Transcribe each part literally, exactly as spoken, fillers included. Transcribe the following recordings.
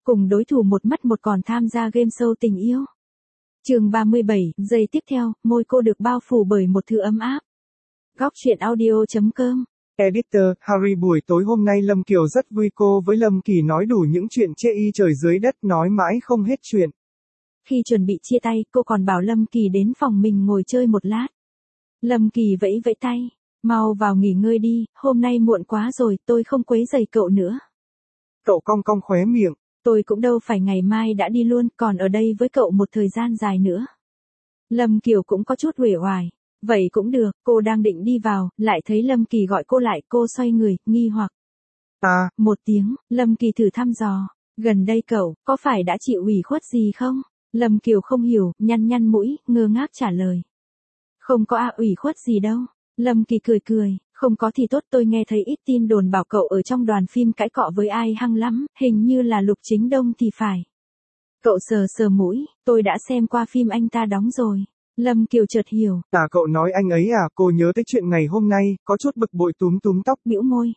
cùng đối thủ một mất một còn tham gia game show tình yêu. Chương ba mươi bảy, giây tiếp theo, môi cô được bao phủ bởi một thứ ấm áp. Góc truyện audio chấm com. Editor, Harry buổi tối hôm nay Lâm Kiều rất vui, cô với Lâm Kỳ nói đủ những chuyện chê y trời dưới đất, nói mãi không hết chuyện. Khi chuẩn bị chia tay, cô còn bảo Lâm Kỳ đến phòng mình ngồi chơi một lát. Lâm Kỳ vẫy vẫy tay, mau vào nghỉ ngơi đi, hôm nay muộn quá rồi, tôi không quấy rầy cậu nữa. Cậu cong cong khóe miệng. Tôi cũng đâu phải ngày mai đã đi luôn, còn ở đây với cậu một thời gian dài nữa. Lâm Kiều cũng có chút uể oải. Vậy cũng được, cô đang định đi vào, lại thấy Lâm Kỳ gọi cô lại, cô xoay người, nghi hoặc. À, một tiếng, Lâm Kỳ thử thăm dò. Gần đây cậu, có phải đã chịu ủy khuất gì không? Lâm Kiều không hiểu, nhăn nhăn mũi, ngơ ngác trả lời. Không có à, ủy khuất gì đâu. Lâm Kỳ cười cười, không có thì tốt, tôi nghe thấy ít tin đồn bảo cậu ở trong đoàn phim cãi cọ với ai hăng lắm, hình như là Lục Chính Đông thì phải. Cậu sờ sờ mũi, tôi đã xem qua phim anh ta đóng rồi. Lâm Kiều chợt hiểu. À cậu nói anh ấy à, cô nhớ tới chuyện ngày hôm nay, có chút bực bội túm túm tóc, bĩu môi.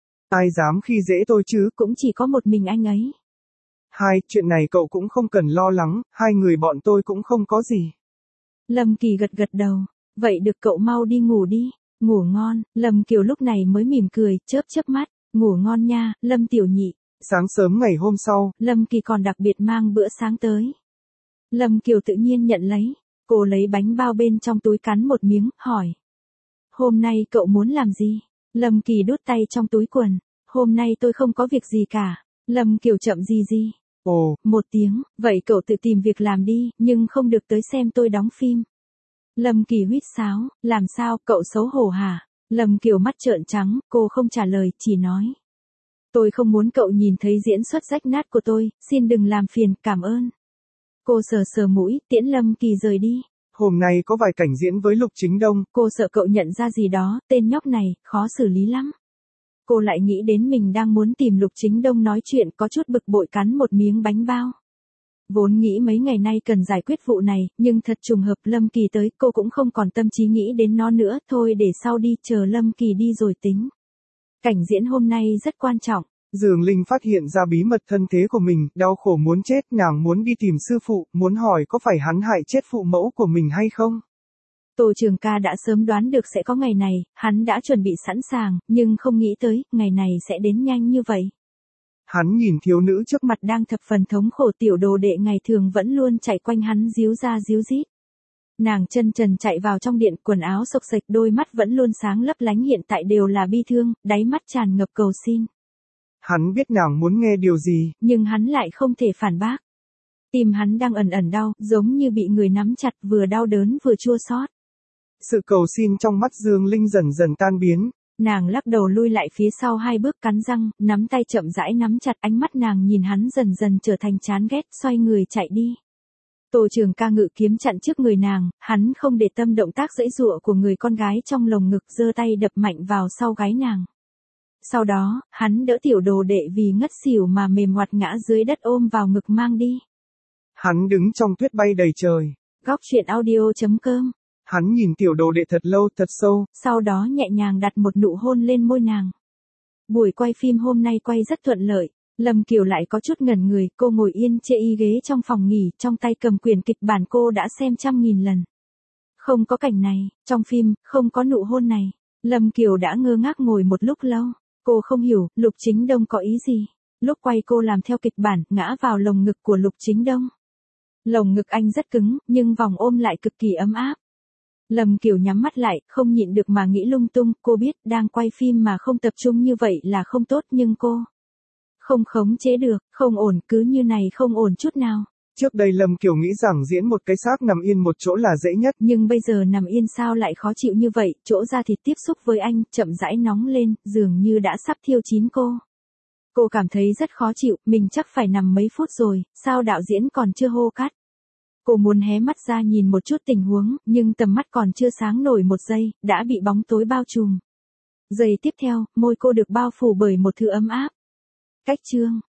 Ai dám khi dễ tôi chứ? Cũng chỉ có một mình anh ấy. Hai, chuyện này cậu cũng không cần lo lắng, hai người bọn tôi cũng không có gì. Lâm Kỳ gật gật đầu. Vậy được, cậu mau đi ngủ đi. Ngủ ngon. Lâm Kiều lúc này mới mỉm cười, chớp chớp mắt. Ngủ ngon nha, Lâm tiểu nhị. Sáng sớm ngày hôm sau, Lâm Kỳ còn đặc biệt mang bữa sáng tới. Lâm Kiều tự nhiên nhận lấy. Cô lấy bánh bao bên trong túi cắn một miếng, hỏi. Hôm nay cậu muốn làm gì? Lâm Kỳ đút tay trong túi quần. Hôm nay tôi không có việc gì cả. Lâm Kiều chậm gì gì. Ồ, một tiếng, vậy cậu tự tìm việc làm đi, nhưng không được tới xem tôi đóng phim. Lâm Kỳ huýt sáo, làm sao, cậu xấu hổ hả? Lâm Kiều mắt trợn trắng, cô không trả lời, chỉ nói. Tôi không muốn cậu nhìn thấy diễn xuất rách nát của tôi, xin đừng làm phiền, cảm ơn. Cô sờ sờ mũi, tiễn Lâm Kỳ rời đi. Hôm nay có vài cảnh diễn với Lục Chính Đông. Cô sợ cậu nhận ra gì đó, tên nhóc này, khó xử lý lắm. Cô lại nghĩ đến mình đang muốn tìm Lục Chính Đông nói chuyện, có chút bực bội cắn một miếng bánh bao. Vốn nghĩ mấy ngày nay cần giải quyết vụ này, nhưng thật trùng hợp Lâm Kỳ tới, cô cũng không còn tâm trí nghĩ đến nó nữa, thôi để sau đi, chờ Lâm Kỳ đi rồi tính. Cảnh diễn hôm nay rất quan trọng. Dương Linh phát hiện ra bí mật thân thế của mình, đau khổ muốn chết, nàng muốn đi tìm sư phụ, muốn hỏi có phải hắn hại chết phụ mẫu của mình hay không. Tô Trường Ca đã sớm đoán được sẽ có ngày này, hắn đã chuẩn bị sẵn sàng, nhưng không nghĩ tới, ngày này sẽ đến nhanh như vậy. Hắn nhìn thiếu nữ trước mặt đang thập phần thống khổ, tiểu đồ đệ ngày thường vẫn luôn chạy quanh hắn díu ra díu dít. Nàng chân trần chạy vào trong điện, quần áo xộc xệch, đôi mắt vẫn luôn sáng lấp lánh, hiện tại đều là bi thương, đáy mắt tràn ngập cầu xin. Hắn biết nàng muốn nghe điều gì, nhưng hắn lại không thể phản bác. Tim hắn đang ẩn ẩn đau, giống như bị người nắm chặt, vừa đau đớn vừa chua xót. Sự cầu xin trong mắt Dương Linh dần dần tan biến. Nàng lắc đầu lui lại phía sau hai bước, cắn răng, nắm tay chậm rãi nắm chặt, ánh mắt nàng nhìn hắn dần dần trở thành chán ghét, xoay người chạy đi. Tô Trường Ca ngự kiếm chặn trước người nàng, hắn không để tâm động tác giãy giụa của người con gái trong lồng ngực, giơ tay đập mạnh vào sau gáy nàng. Sau đó, hắn đỡ tiểu đồ đệ vì ngất xỉu mà mềm ngoặt ngã dưới đất, ôm vào ngực mang đi. Hắn đứng trong tuyết bay đầy trời. Góc truyện audio chấm com. Hắn nhìn tiểu đồ đệ thật lâu, thật sâu. Sau đó nhẹ nhàng đặt một nụ hôn lên môi nàng. Buổi quay phim hôm nay quay rất thuận lợi. Lâm Kiều lại có chút ngẩn người, cô ngồi yên chê y ghế trong phòng nghỉ, trong tay cầm quyển kịch bản cô đã xem trăm nghìn lần. Không có cảnh này, trong phim, không có nụ hôn này. Lâm Kiều đã ngơ ngác ngồi một lúc lâu. Cô không hiểu, Lục Chính Đông có ý gì. Lúc quay cô làm theo kịch bản, ngã vào lồng ngực của Lục Chính Đông. Lồng ngực anh rất cứng, nhưng vòng ôm lại cực kỳ ấm áp. Lâm Kiều nhắm mắt lại, không nhịn được mà nghĩ lung tung, cô biết đang quay phim mà không tập trung như vậy là không tốt, nhưng cô không khống chế được, không ổn, cứ như này không ổn chút nào. Trước đây Lâm Kiều nghĩ rằng diễn một cái xác nằm yên một chỗ là dễ nhất. Nhưng bây giờ nằm yên sao lại khó chịu như vậy, chỗ da thịt tiếp xúc với anh, chậm rãi nóng lên, dường như đã sắp thiêu chín cô. Cô cảm thấy rất khó chịu, mình chắc phải nằm mấy phút rồi, sao đạo diễn còn chưa hô cắt. Cô muốn hé mắt ra nhìn một chút tình huống, nhưng tầm mắt còn chưa sáng nổi một giây, đã bị bóng tối bao trùm. Giây tiếp theo, môi cô được bao phủ bởi một thứ ấm áp. Cách chương.